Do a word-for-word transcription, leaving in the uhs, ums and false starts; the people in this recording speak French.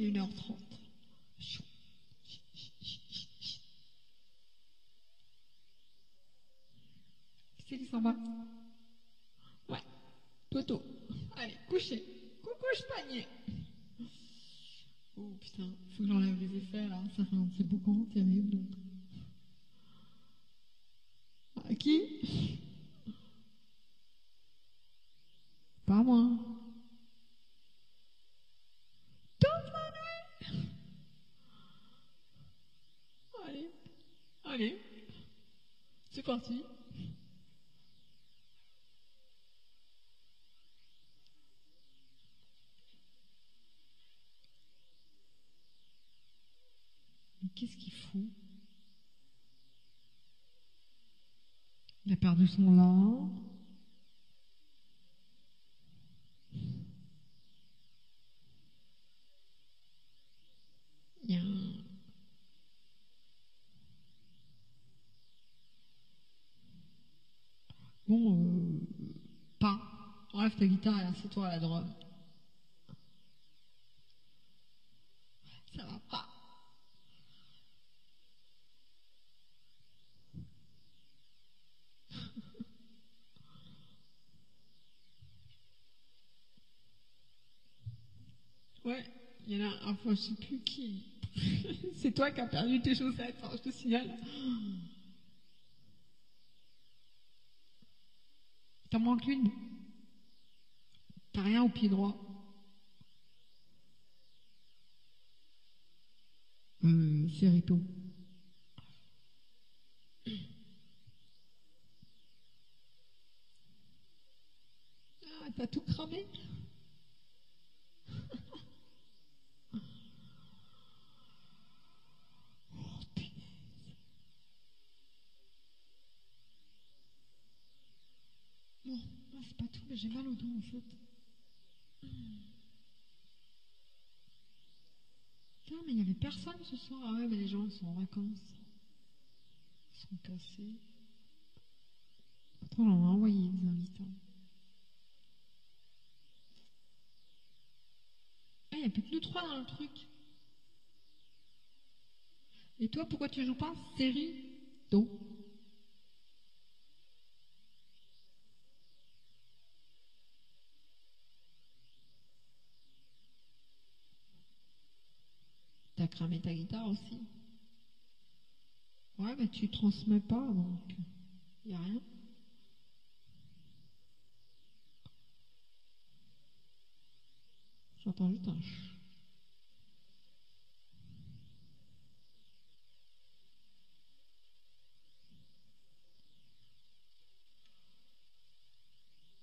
est une heure trente. C'est qui s'en va? Ouais, Toto. Allez, couchez. Coucou, je panier. Oh putain, faut que j'enlève les effets là, ça fait un petit boucan terrible. À qui? Pas moi. Toute la nuit. Allez, allez, c'est parti. Mais qu'est-ce qu'il fout? Il a perdu son lard. Il y a un... Bon, euh... pas. Enlève ta guitare et assieds-toi à la drum. Ça va pas. Ouais, il y en a un, enfin, je sais plus qui. C'est toi qui as perdu tes chaussettes, hein, je te signale. T'en manques une. T'as rien au pied droit. Euh, c'est Rito. Ah, t'as tout cramé? Oh, punaise. Bon, ah, c'est pas tout, mais j'ai mal au dos en fait. Putain, mais il y avait personne ce soir. Ah ouais, mais les gens sont en vacances. Ils sont cassés. Attends, on a envoyé des invités. Ah, il n'y a plus que nous trois dans le truc. Et toi, pourquoi tu joues pas série Do? T'as cramé ta guitare aussi. Ouais, mais tu transmets pas, donc y a rien. J'entends juste un ch.